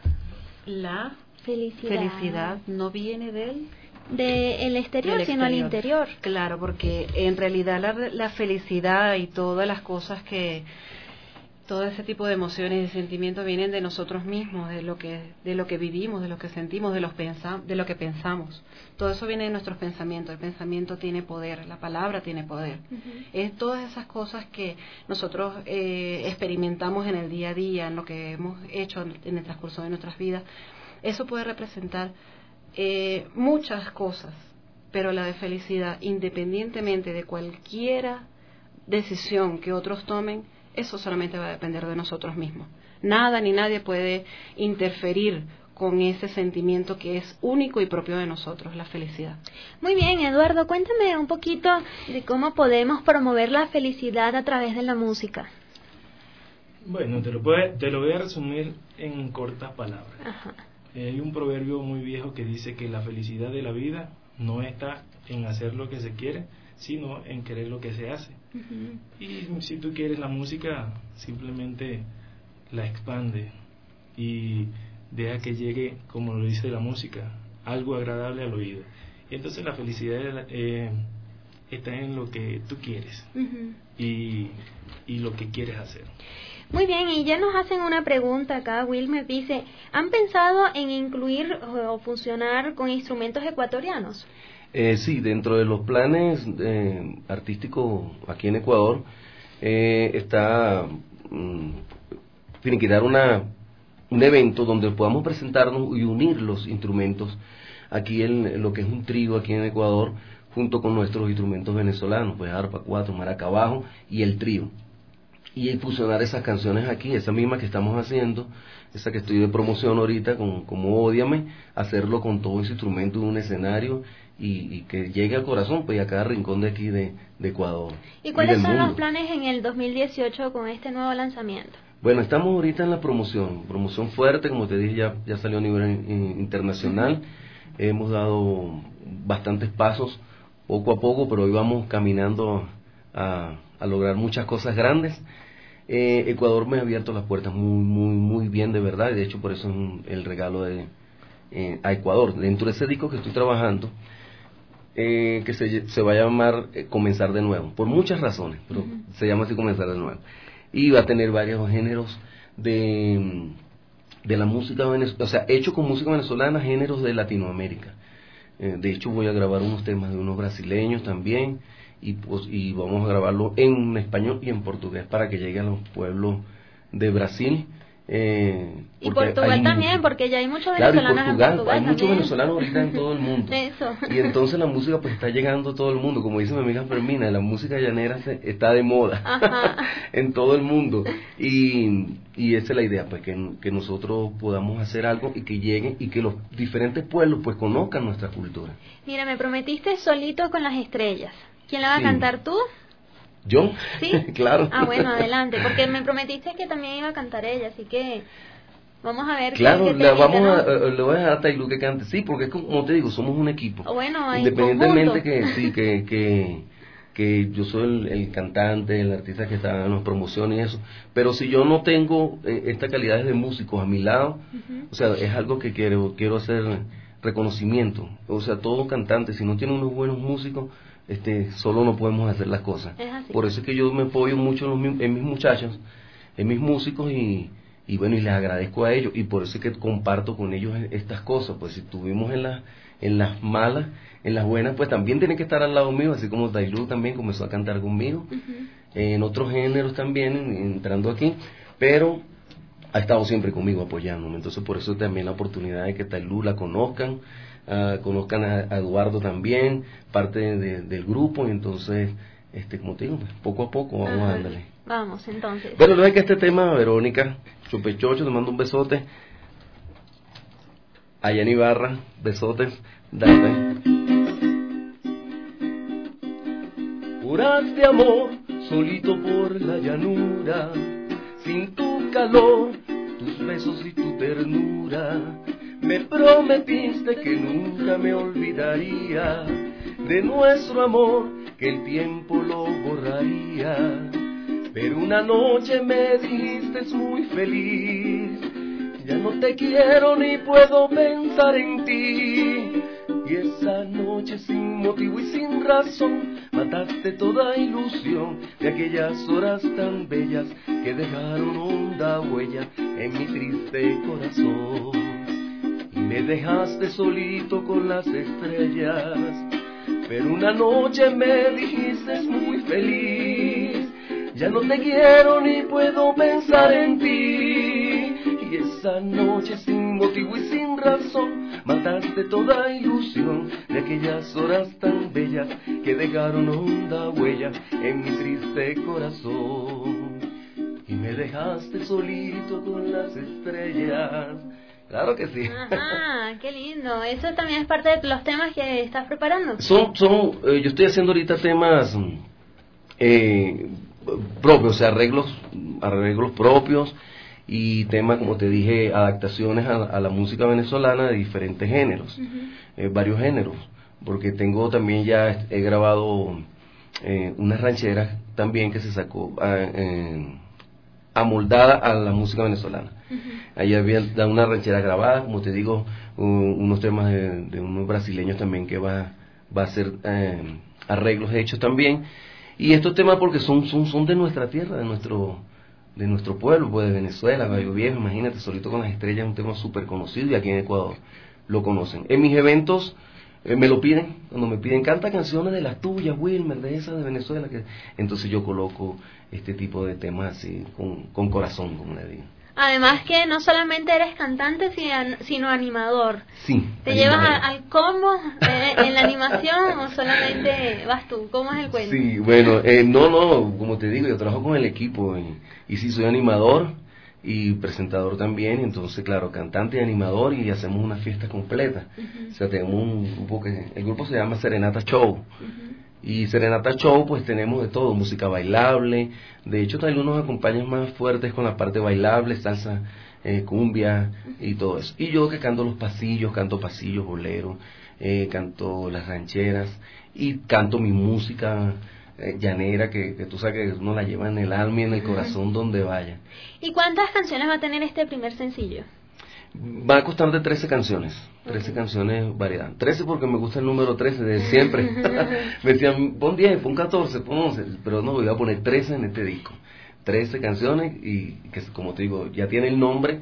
la felicidad, felicidad no viene del... de el exterior, del sino al exterior. interior. Claro, porque en realidad la, la felicidad y todas las cosas que... todo ese tipo de emociones y sentimientos vienen de nosotros mismos, de lo que de lo que vivimos, de lo que sentimos, de los pensa, de lo que pensamos. Todo eso viene de nuestros pensamientos. El pensamiento tiene poder, la palabra tiene poder. Uh-huh. Es todas esas cosas que nosotros eh, experimentamos en el día a día, en lo que hemos hecho en el transcurso de nuestras vidas. Eso puede representar eh, muchas cosas, pero la de felicidad, independientemente de cualquiera decisión que otros tomen, eso solamente va a depender de nosotros mismos. Nada ni nadie puede interferir con ese sentimiento que es único y propio de nosotros, la felicidad. Muy bien, Eduardo, cuéntame un poquito de cómo podemos promover la felicidad a través de la música. Bueno, te lo, puede, te lo voy a resumir en cortas palabras. Ajá. Eh, hay un proverbio muy viejo que dice que la felicidad de la vida no está en hacer lo que se quiere, sino en querer lo que se hace. Uh-huh. Y si tú quieres la música, simplemente la expande y deja que llegue, como lo dice la música, algo agradable al oído. Y entonces la felicidad eh, está en lo que tú quieres. Uh-huh. y, y lo que quieres hacer. Muy bien, y ya nos hacen una pregunta acá. Wilmer dice, ¿han pensado en incluir o funcionar con instrumentos ecuatorianos? Eh, sí, dentro de los planes eh, artísticos aquí en Ecuador eh, está mm, finiquitar una un evento donde podamos presentarnos y unir los instrumentos aquí en, en lo que es un trío aquí en Ecuador, junto con nuestros instrumentos venezolanos, pues arpa, cuatro, maraca, bajo y el trío. Y fusionar esas canciones aquí, esa misma que estamos haciendo, esa que estoy de promoción ahorita, con, como Ódiame, hacerlo con todo ese instrumento en un escenario y, y que llegue al corazón, pues a cada rincón de aquí de, de Ecuador. ¿Y cuáles y son mundo. los planes en el dos mil dieciocho con este nuevo lanzamiento? Bueno, estamos ahorita en la promoción, promoción fuerte, como te dije, ya, ya salió a nivel in, internacional, uh-huh. Hemos dado bastantes pasos, poco a poco, pero hoy vamos caminando a, a lograr muchas cosas grandes. Eh, Ecuador me ha abierto las puertas muy, muy, muy bien, de verdad, y de hecho por eso es un, el regalo de, eh, a Ecuador. Dentro de ese disco que estoy trabajando, eh, que se, se va a llamar eh, Comenzar de Nuevo, por muchas razones, pero uh-huh. se llama así Comenzar de Nuevo. Y va a tener varios géneros de, de la música venezolana, o sea, hecho con música venezolana, géneros de Latinoamérica. Eh, de hecho, voy a grabar unos temas de unos brasileños también, y, pues, y vamos a grabarlo en español y en portugués para que llegue a los pueblos de Brasil. Eh, y Portugal también, porque ya hay muchos venezolanos. Claro, y Portugal, en Portugal hay muchos también. venezolanos ahorita en todo el mundo. Eso. Y entonces la música pues está llegando a todo el mundo, como dice mi amiga Fermina, la música llanera se, está de moda. Ajá. En todo el mundo. Y, y esa es la idea, pues que, que nosotros podamos hacer algo y que lleguen y que los diferentes pueblos pues conozcan nuestra cultura. Mira, me prometiste Solito con las estrellas. ¿Quién la va Sí. a cantar, tú? ¿Yo? Sí. Claro. Ah, bueno, adelante, porque me prometiste que también iba a cantar ella, así que vamos a ver. Claro, qué, qué la te dice, vamos ¿no? a, a- le voy a dejar a Tailu que cante, sí, porque es como, como te digo, somos un equipo. Bueno, en Independientemente conjunto. que sí, que, que, que yo soy el, el cantante, el artista que está en las promociones y eso, pero si yo no tengo eh, esta calidad de músicos a mi lado, Ujú. o sea, es algo que quiero, quiero hacer reconocimiento. O sea, todo cantante, si no tiene unos buenos músicos, este, solo no podemos hacer las cosas. Es así. Por eso es que yo me apoyo mucho en, los mi- en mis muchachos, en mis músicos y, y bueno, y les agradezco a ellos y por eso es que comparto con ellos estas cosas. Pues si estuvimos en las en las malas, en las buenas, pues también tienen que estar al lado mío, así como Tailu también comenzó a cantar conmigo, Ujú. en otros géneros también, entrando aquí, pero ha estado siempre conmigo apoyándome. Entonces por eso también la oportunidad de que Tailu la conozcan, uh, conozcan a, a Eduardo también, parte de, del grupo, y entonces, este como te digo, pues, poco a poco vamos Ajá. a dándole. Vamos, entonces. Bueno, luego que este tema, Verónica, Chupechocho, te mando un besote. A Yanni Barra, besotes, dale. Horas de amor, solito por la llanura, sin tu calor, tus besos y tu ternura. Me prometiste que nunca me olvidaría de nuestro amor, que el tiempo lo borraría. Pero una noche me dijiste es muy feliz, ya no te quiero ni puedo pensar en ti. Y esa noche sin motivo y sin razón mataste toda ilusión de aquellas horas tan bellas que dejaron honda huella en mi triste corazón. Y me dejaste solito con las estrellas, pero una noche me dijiste es muy feliz, ya no te quiero ni puedo pensar en ti. Y esa noche sin motivo y sin razón mataste toda ilusión de aquellas horas tan bellas que dejaron honda huella en mi triste corazón. Y me dejaste solito con las estrellas. Claro que sí. Ajá, qué lindo. Eso también es parte de los temas que estás preparando. Son, son, eh, yo estoy haciendo ahorita temas eh, propios, o sea, arreglos, arreglos propios y temas, como te dije, adaptaciones a, a la música venezolana de diferentes géneros, Ujú. eh, varios géneros, porque tengo también ya, he grabado eh, unas rancheras también que se sacó a, eh, amoldada a la música venezolana. Ujú. Ahí había una ranchera grabada, como te digo, u- unos temas de, de unos brasileños también que va, va a ser eh, arreglos hechos también. Y estos temas porque son, son, son de nuestra tierra, de nuestro de nuestro pueblo, pues de Venezuela, Gallo Viejo, imagínate, Solito con las estrellas, un tema súper conocido y aquí en Ecuador lo conocen. En mis eventos eh, me lo piden, cuando me piden, canta canciones de las tuyas, Wilmer, de esas de Venezuela, que entonces yo coloco este tipo de temas así, con, con corazón, como le digo. Además que no solamente eres cantante, sino, sino animador. Sí. ¿Te ahí llevas va. a- al combo eh, en la animación o solamente vas tú? ¿Cómo es el cuento? Sí, bueno, eh, no, no, como te digo, yo trabajo con el equipo y, y sí, soy animador y presentador también, entonces, claro, cantante y animador y hacemos una fiesta completa. Ujú. O sea, tenemos un grupo que, el grupo se llama Serenata Show. Ujú. Y Serenata Show, pues tenemos de todo, música bailable. De hecho, hay unos acompaños más fuertes con la parte bailable, salsa, eh, cumbia y todo eso. Y yo que canto los pasillos, canto pasillos, boleros, eh, canto las rancheras y canto mi música eh, llanera, que, que tú sabes que uno la lleva en el alma y en el corazón donde vaya. ¿Y cuántas canciones va a tener este primer sencillo? Va a costar de trece canciones, trece canciones variedad. trece porque me gusta el número trece de siempre. Me decían, pon diez, pon catorce, pon once, pero no, voy a poner trece en este disco. trece canciones y que como te digo, ya tiene el nombre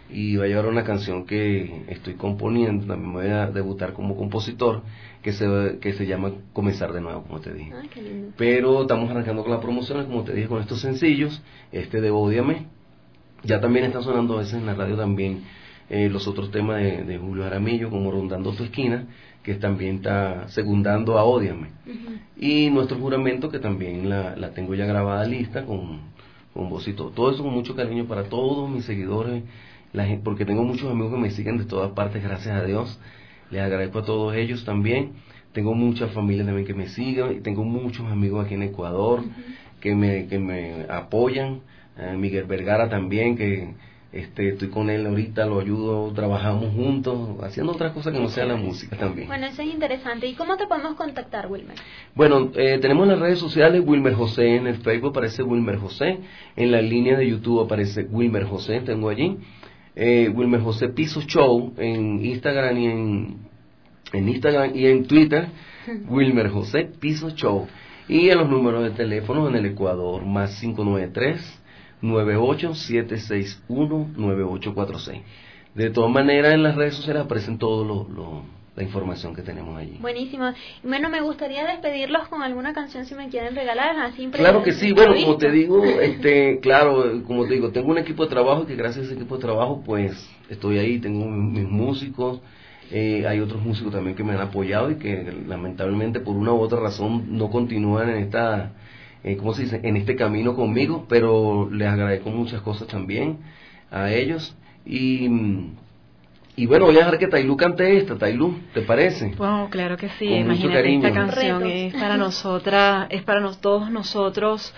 y va a llevar una canción que estoy componiendo, también voy a debutar como compositor, que se, que se llama Comenzar de Nuevo, como te dije. Ah, qué lindo. Pero estamos arrancando con las promociones, como te dije, con estos sencillos, este de Ódiame, ya también están sonando a veces en la radio también eh, los otros temas de, de Julio Jaramillo, como Rondando tu Esquina, que también está segundando a Ódiame. Uh-huh. Y Nuestro Juramento, que también la, la tengo ya grabada lista con, con voz y todo. Todo eso con mucho cariño para todos mis seguidores, la gente, porque tengo muchos amigos que me siguen de todas partes, gracias a Dios. Les agradezco a todos ellos también. Tengo muchas familias también que me siguen y tengo muchos amigos aquí en Ecuador uh-huh. que me que me apoyan. Uh, Miguel Vergara también, que este estoy con él ahorita, lo ayudo, trabajamos juntos, haciendo otras cosas que no sea la música también. Bueno, eso es interesante. ¿Y cómo te podemos contactar, Wilmer? Bueno, eh, tenemos las redes sociales, Wilmer José, en el Facebook aparece Wilmer José, en la línea de YouTube aparece Wilmer José, tengo allí. Eh, Wilmer José Piso Show en Instagram y en, en Instagram y en Twitter, Wilmer José Piso Show, y en los números de teléfono en el Ecuador, más cinco nueve tres, nueve ocho siete seis uno, nueve ocho cuatro seis. De todas maneras, en las redes sociales aparecen todo lo, lo la información que tenemos allí. Buenísimo. Bueno, me gustaría despedirlos con alguna canción si me quieren regalar, así. Claro que sí. Bueno, como te digo, este, claro, como te digo, tengo un equipo de trabajo que gracias a ese equipo de trabajo, pues, estoy ahí, tengo mis músicos, eh, hay otros músicos también que me han apoyado y que lamentablemente por una u otra razón no continúan en esta, eh, ¿cómo se dice?, en este camino conmigo, pero les agradezco muchas cosas también a ellos y Y bueno, voy a dejar que Tailú cante esta. Tailú, ¿te parece? Bueno, claro que sí. Con Imagínate, esta canción es para nosotras, es para nos, todos nosotros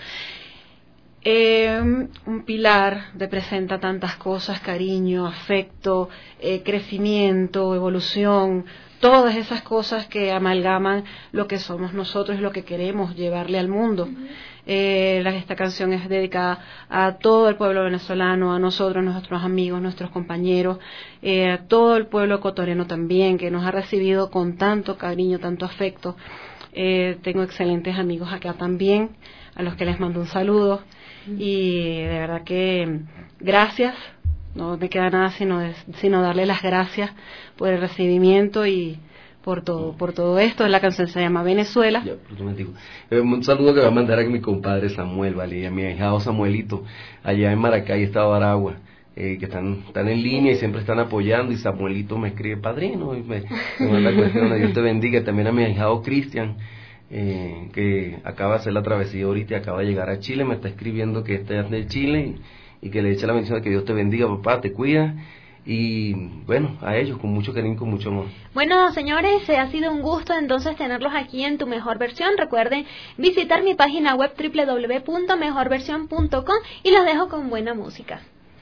eh, un pilar, representa tantas cosas, cariño, afecto, eh, crecimiento, evolución, todas esas cosas que amalgaman lo que somos nosotros y lo que queremos llevarle al mundo. Uh-huh. Eh, esta canción es dedicada a todo el pueblo venezolano, a nosotros, nuestros amigos, nuestros compañeros, eh, a todo el pueblo ecuatoriano también, que nos ha recibido con tanto cariño, tanto afecto. Eh, tengo excelentes amigos acá también, a los que les mando un saludo. Uh-huh. Y de verdad que gracias, no me queda nada sino, sino darle las gracias por el recibimiento y por todo por todo esto. La canción se llama Venezuela. Ya, eh, un saludo que va a mandar a mi compadre Samuel, ¿vale? Y a mi ahijado Samuelito, allá en Maracay, estado Aragua, eh, que están están en línea y siempre están apoyando, y Samuelito me escribe, padrino, y me, me manda cuestiones, Dios te bendiga. Y también a mi ahijado Cristian, eh, que acaba de hacer la travesía ahorita y acaba de llegar a Chile, me está escribiendo que está de Chile y, y que le eche la bendición de que Dios te bendiga, papá, te cuida. Y bueno, a ellos con mucho cariño, con mucho amor. Bueno, señores, ha sido un gusto entonces tenerlos aquí en Tu Mejor Versión. Recuerden visitar mi página web doble u doble u doble u punto mejor versión punto com y los dejo con buena música.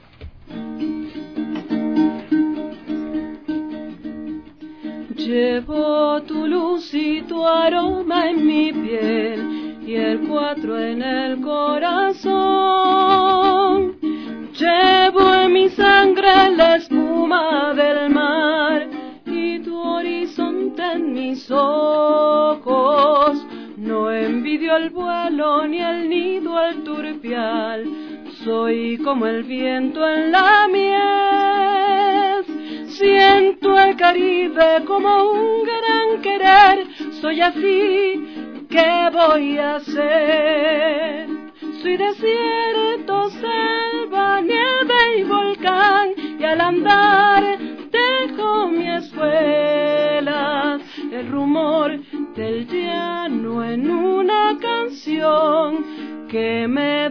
Llevo tu luz y tu aroma en mi piel y el cuatro en el corazón. Llevo en mi sangre la espuma del mar y tu horizonte en mis ojos. No envidio el vuelo ni el nido, el turpial. Soy como el viento en la miel. Siento el Caribe como un gran querer. Soy así, ¿qué voy a hacer? Soy desierto, selva, nieve y volcán, y al andar dejo mi escuela, el rumor del llano en una canción que me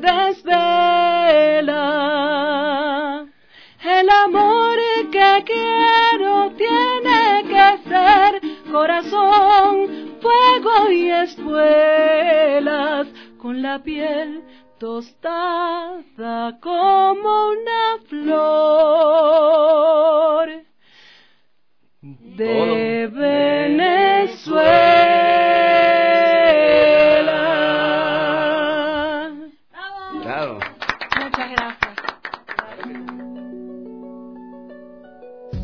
desvela. El amor que quiero tiene que ser corazón, fuego y espuelas, con la piel tostada como una flor de Venezuela. Bravo. Muchas gracias.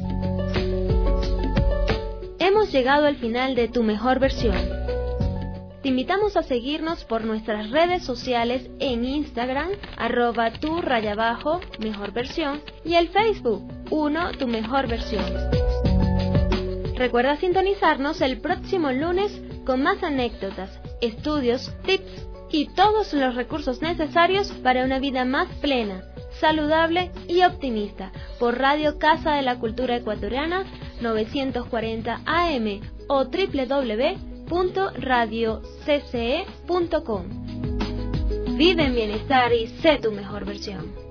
Hemos llegado al final de Tu Mejor Versión. Te invitamos a seguirnos por nuestras redes sociales en Instagram, arroba tu raya abajo, mejor versión, y el Facebook, uno tu mejor versión. Recuerda sintonizarnos el próximo lunes con más anécdotas, estudios, tips y todos los recursos necesarios para una vida más plena, saludable y optimista por Radio Casa de la Cultura Ecuatoriana novecientos cuarenta A M o doble u doble u doble u punto radio c c e punto com. Vive en bienestar y sé tu mejor versión.